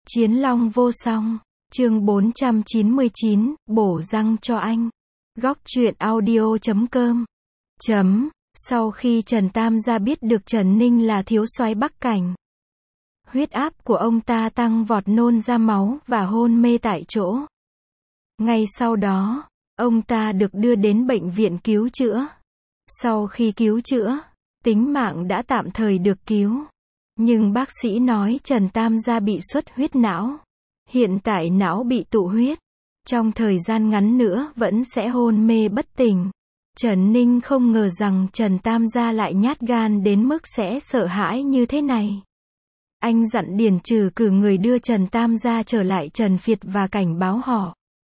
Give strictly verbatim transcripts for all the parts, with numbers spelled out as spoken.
Chiến long vô song, chương bốn trăm chín mươi chín, bổ răng cho anh. Góc truyện audio chấm com. Chấm, sau khi Trần Tam gia biết được Trần Ninh là thiếu soái Bắc Cảnh, huyết áp của ông ta tăng vọt, nôn ra máu và hôn mê tại chỗ. Ngay sau đó, ông ta được đưa đến bệnh viện cứu chữa. Sau khi cứu chữa, tính mạng đã tạm thời được cứu. Nhưng bác sĩ nói Trần Tam gia bị xuất huyết não. Hiện tại não bị tụ huyết. Trong thời gian ngắn nữa vẫn sẽ hôn mê bất tỉnh. Trần Ninh không ngờ rằng Trần Tam gia lại nhát gan đến mức sẽ sợ hãi như thế này. Anh dặn Điền Trừ cử người đưa Trần Tam gia trở lại Trần Việt và cảnh báo họ.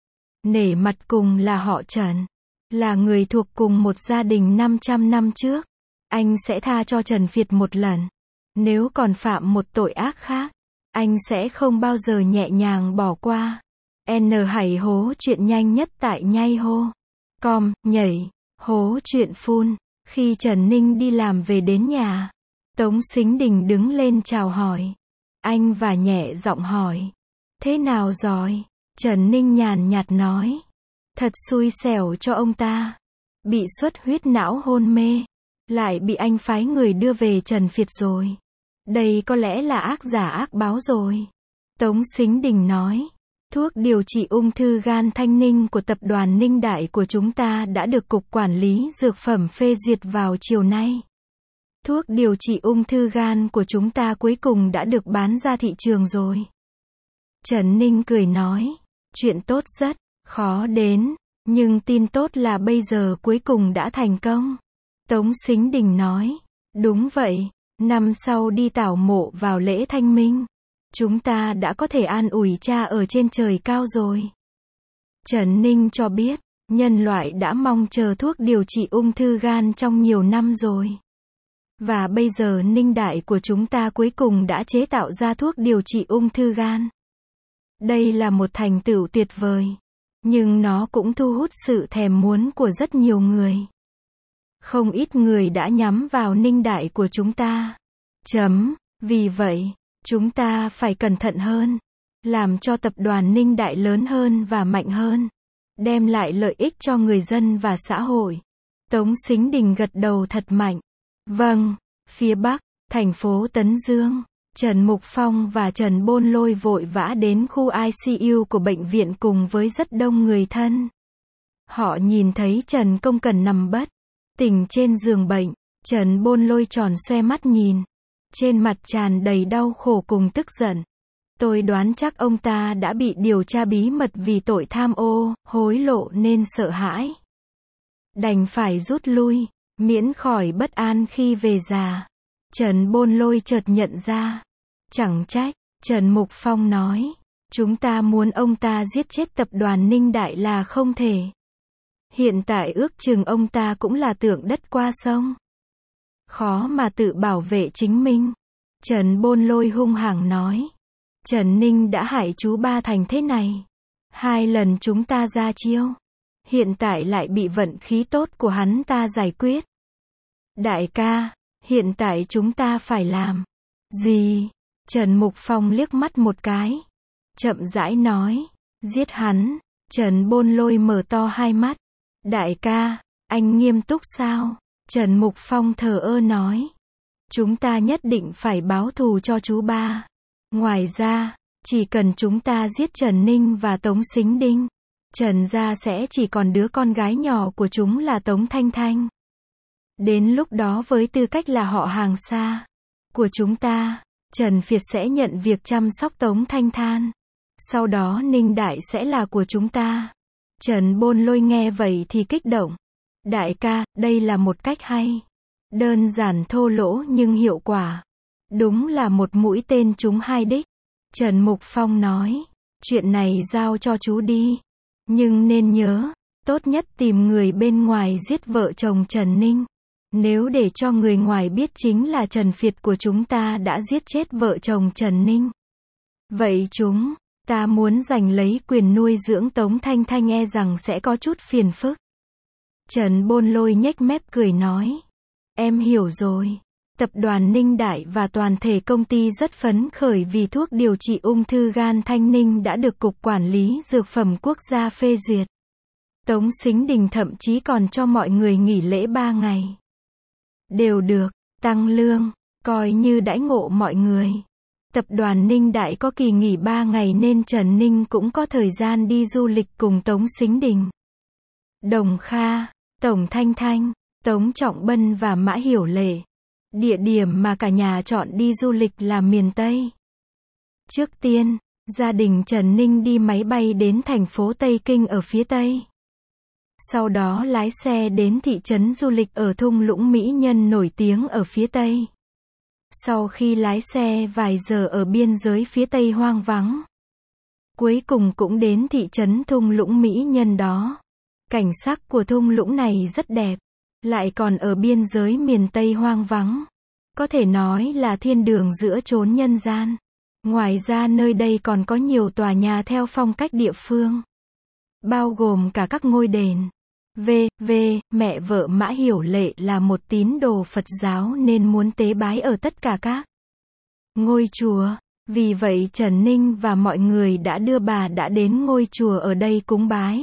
Nể mặt cùng là họ Trần, là người thuộc cùng một gia đình năm trăm năm trước. Anh sẽ tha cho Trần Việt một lần. Nếu còn phạm một tội ác khác, anh sẽ không bao giờ nhẹ nhàng bỏ qua. N Hãy hố chuyện nhanh nhất tại nhây hô. Com, nhảy, hố chuyện phun. Khi Trần Ninh đi làm về đến nhà, Tống Sính Đình đứng lên chào hỏi. Anh và nhẹ giọng hỏi. Thế nào rồi? Trần Ninh nhàn nhạt nói. Thật xui xẻo cho ông ta. Bị xuất huyết não hôn mê. Lại bị anh phái người đưa về Trần Việt rồi. Đây có lẽ là ác giả ác báo rồi. Tống Sính Đình nói. Thuốc điều trị ung thư gan Thanh Ninh của tập đoàn Ninh Đại của chúng ta đã được Cục Quản lý Dược phẩm phê duyệt vào chiều nay. Thuốc điều trị ung thư gan của chúng ta cuối cùng đã được bán ra thị trường rồi. Trần Ninh cười nói. Chuyện tốt rất khó đến, nhưng tin tốt là bây giờ cuối cùng đã thành công. Tống Sính Đình nói. Đúng vậy, năm sau đi tảo mộ vào lễ Thanh Minh, chúng ta đã có thể an ủi cha ở trên trời cao rồi. Trần Ninh cho biết, nhân loại đã mong chờ thuốc điều trị ung thư gan trong nhiều năm rồi. Và bây giờ Ninh Đại của chúng ta cuối cùng đã chế tạo ra thuốc điều trị ung thư gan. Đây là một thành tựu tuyệt vời, nhưng nó cũng thu hút sự thèm muốn của rất nhiều người. Không ít người đã nhắm vào Ninh Đại của chúng ta. Chấm, vì vậy, chúng ta phải cẩn thận hơn, làm cho tập đoàn Ninh Đại lớn hơn và mạnh hơn, đem lại lợi ích cho người dân và xã hội. Tống Sính Đình gật đầu thật mạnh. Vâng, phía Bắc, thành phố Tấn Dương, Trần Mục Phong và Trần Bôn Lôi vội vã đến khu I C U của bệnh viện cùng với rất đông người thân. Họ nhìn thấy Trần Công Cần nằm bất tỉnh trên giường bệnh. Trần Bôn Lôi tròn xoe mắt nhìn, trên mặt tràn đầy đau khổ cùng tức giận. Tôi đoán chắc ông ta đã bị điều tra bí mật vì tội tham ô, hối lộ nên sợ hãi. Đành phải rút lui, miễn khỏi bất an khi về già. Trần Bôn Lôi chợt nhận ra. Chẳng trách, Trần Mục Phong nói. Chúng ta muốn ông ta giết chết tập đoàn Ninh Đại là không thể. Hiện tại ước chừng ông ta cũng là tượng đất qua sông. Khó mà tự bảo vệ chính mình. Trần Bôn Lôi hung hăng nói. Trần Ninh đã hại chú ba thành thế này. Hai lần chúng ta ra chiêu. Hiện tại lại bị vận khí tốt của hắn ta giải quyết. Đại ca, hiện tại chúng ta phải làm gì? Trần Mục Phong liếc mắt một cái. Chậm rãi nói. Giết hắn. Trần Bôn Lôi mở to hai mắt. Đại ca, anh nghiêm túc sao? Trần Mục Phong thờ ơ nói. Chúng ta nhất định phải báo thù cho chú ba. Ngoài ra, chỉ cần chúng ta giết Trần Ninh và Tống Sính Đình, Trần gia sẽ chỉ còn đứa con gái nhỏ của chúng là Tống Thanh Thanh. Đến lúc đó với tư cách là họ hàng xa của chúng ta, Trần Việt sẽ nhận việc chăm sóc Tống Thanh Thanh. Sau đó Ninh Đại sẽ là của chúng ta. Trần Bôn Lôi nghe vậy thì kích động. Đại ca, đây là một cách hay. Đơn giản thô lỗ nhưng hiệu quả. Đúng là một mũi tên trúng hai đích. Trần Mục Phong nói. Chuyện này giao cho chú đi. Nhưng nên nhớ, tốt nhất tìm người bên ngoài giết vợ chồng Trần Ninh. Nếu để cho người ngoài biết chính là Trần Việt của chúng ta đã giết chết vợ chồng Trần Ninh, vậy chúng ta muốn giành lấy quyền nuôi dưỡng Tống Thanh Thanh e rằng sẽ có chút phiền phức. Trần Bôn Lôi nhếch mép cười nói. Em hiểu rồi. Tập đoàn Ninh Đại và toàn thể công ty rất phấn khởi vì thuốc điều trị ung thư gan Thanh Ninh đã được Cục Quản lý Dược phẩm Quốc gia phê duyệt. Tống Sính Đình thậm chí còn cho mọi người nghỉ lễ ba ngày. Đều được tăng lương, coi như đãi ngộ mọi người. Tập đoàn Ninh Đại có kỳ nghỉ ba ngày nên Trần Ninh cũng có thời gian đi du lịch cùng Tống Sính Đình. Đồng Kha, Tổng Thanh Thanh, Tống Trọng Bân và Mã Hiểu Lệ. Địa điểm mà cả nhà chọn đi du lịch là miền Tây. Trước tiên, gia đình Trần Ninh đi máy bay đến thành phố Tây Kinh ở phía Tây. Sau đó lái xe đến thị trấn du lịch ở thung lũng Mỹ Nhân nổi tiếng ở phía Tây. Sau khi lái xe vài giờ ở biên giới phía Tây hoang vắng, cuối cùng cũng đến thị trấn thung lũng Mỹ Nhân đó. Cảnh sắc của thung lũng này rất đẹp, lại còn ở biên giới miền Tây hoang vắng. Có thể nói là thiên đường giữa chốn nhân gian. Ngoài ra nơi đây còn có nhiều tòa nhà theo phong cách địa phương, bao gồm cả các ngôi đền. V. V. Mẹ vợ Mã Hiểu Lệ là một tín đồ Phật giáo nên muốn tế bái ở tất cả các ngôi chùa. Vì vậy Trần Ninh và mọi người đã đưa bà đã đến ngôi chùa ở đây cúng bái.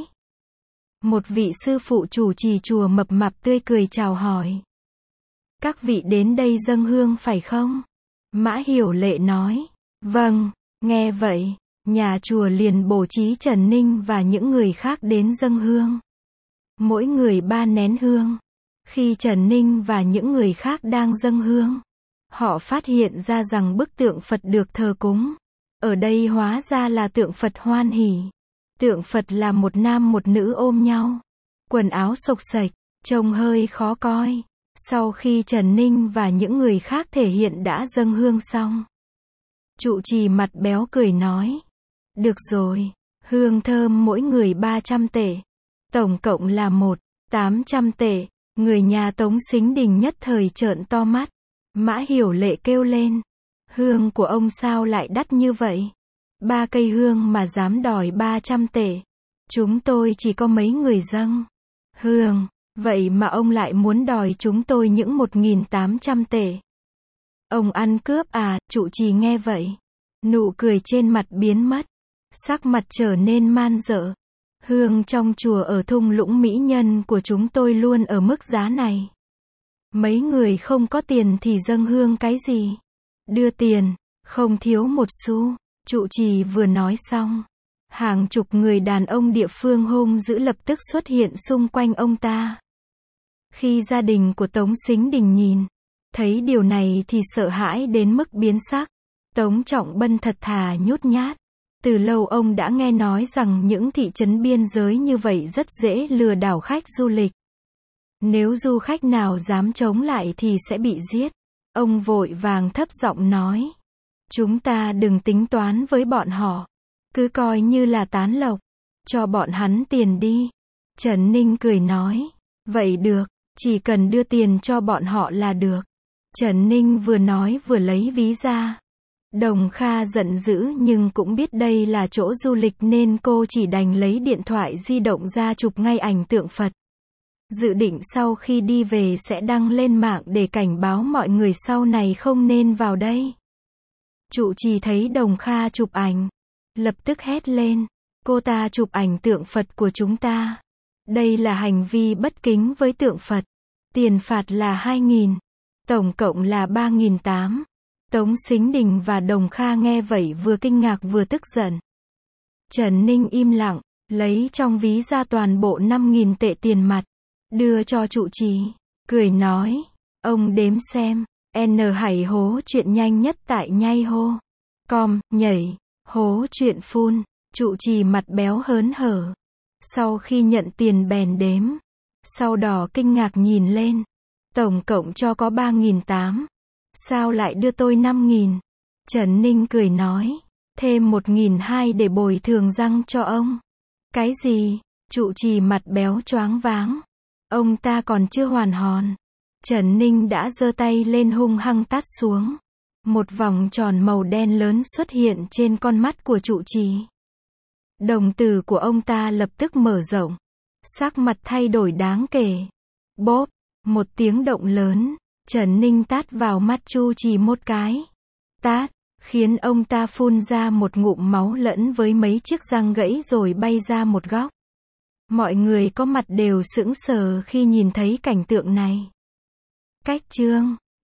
Một vị sư phụ chủ trì chùa mập mạp tươi cười chào hỏi. Các vị đến đây dâng hương phải không? Mã Hiểu Lệ nói. Vâng. Nghe vậy, nhà chùa liền bố trí Trần Ninh và những người khác đến dâng hương. Mỗi người ba nén hương. Khi Trần Ninh và những người khác đang dâng hương, họ phát hiện ra rằng bức tượng Phật được thờ cúng ở đây hóa ra là tượng Phật Hoan Hỷ. Tượng Phật là một nam một nữ ôm nhau, quần áo xộc xệch, trông hơi khó coi. Sau khi Trần Ninh và những người khác thể hiện đã dâng hương xong, trụ trì mặt béo cười nói. Được rồi, hương thơm mỗi người ba trăm tệ. Tổng cộng là một tám trăm tệ. Người nhà Tống Sính Đình nhất thời trợn to mắt. Mã Hiểu Lệ kêu lên. Hương của ông sao lại đắt như vậy? Ba cây hương mà dám đòi ba trăm tệ. Chúng tôi chỉ có mấy người dâng hương, vậy mà ông lại muốn đòi chúng tôi những một nghìn tám trăm tệ. Ông ăn cướp à? Trụ trì nghe vậy, nụ cười trên mặt biến mất, sắc mặt trở nên man dợ. Hương trong chùa ở thung lũng Mỹ Nhân của chúng tôi luôn ở mức giá này. Mấy người không có tiền thì dâng hương cái gì? Đưa tiền, không thiếu một xu. Trụ trì vừa nói xong, hàng chục người đàn ông địa phương hung dữ lập tức xuất hiện xung quanh ông ta. Khi gia đình của Tống Sính Đình nhìn thấy điều này thì sợ hãi đến mức biến sắc. Tống Trọng Bân thật thà nhút nhát. Từ lâu ông đã nghe nói rằng những thị trấn biên giới như vậy rất dễ lừa đảo khách du lịch. Nếu du khách nào dám chống lại thì sẽ bị giết. Ông vội vàng thấp giọng nói. Chúng ta đừng tính toán với bọn họ. Cứ coi như là tán lộc. Cho bọn hắn tiền đi. Trần Ninh cười nói. Vậy được, chỉ cần đưa tiền cho bọn họ là được. Trần Ninh vừa nói vừa lấy ví ra. Đồng Kha giận dữ nhưng cũng biết đây là chỗ du lịch nên cô chỉ đành lấy điện thoại di động ra chụp ngay ảnh tượng Phật. Dự định sau khi đi về sẽ đăng lên mạng để cảnh báo mọi người sau này không nên vào đây. Trụ trì thấy Đồng Kha chụp ảnh, lập tức hét lên. Cô ta chụp ảnh tượng Phật của chúng ta. Đây là hành vi bất kính với tượng Phật. Tiền phạt là hai nghìn. Tổng cộng là ba nghìn tám trăm. Tống Sính Đình và Đồng Kha nghe vậy vừa kinh ngạc vừa tức giận. Trần Ninh im lặng, lấy trong ví ra toàn bộ năm nghìn tệ tiền mặt, đưa cho trụ trì, cười nói, ông đếm xem, N Hải hố chuyện nhanh nhất tại nhai hô. Com, nhảy, hố chuyện phun, trụ trì mặt béo hớn hở. Sau khi nhận tiền bèn đếm, sau đó kinh ngạc nhìn lên, tổng cộng cho có ba nghìn tám trăm. Sao lại đưa tôi năm nghìn? Trần Ninh cười nói, thêm một nghìn hai để bồi thường răng cho ông. Cái gì? Trụ trì mặt béo choáng váng. Ông ta còn chưa hoàn hồn. Trần Ninh đã giơ tay lên hung hăng tát xuống. Một vòng tròn màu đen lớn xuất hiện trên con mắt của trụ trì. Đồng tử của ông ta lập tức mở rộng. Sắc mặt thay đổi đáng kể. Bốp, một tiếng động lớn. Trần Ninh tát vào mắt Chu Trì một cái. Tát, khiến ông ta phun ra một ngụm máu lẫn với mấy chiếc răng gãy rồi bay ra một góc. Mọi người có mặt đều sững sờ khi nhìn thấy cảnh tượng này. Cách chương